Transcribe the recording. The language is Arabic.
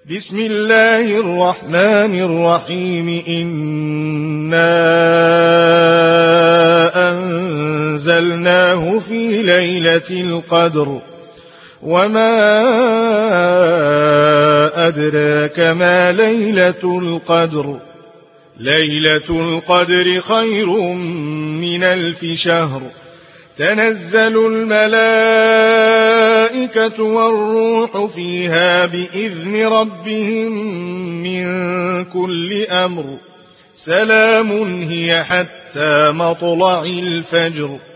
بسم الله الرحمن الرحيم إنا أنزلناه في ليلة القدر وما أدراك ما ليلة القدر ليلة القدر خير من 1000 شهر تنزل الملائكة والروح فيها بإذن ربهم من كل أمر سلام هي حتى مطلع الفجر.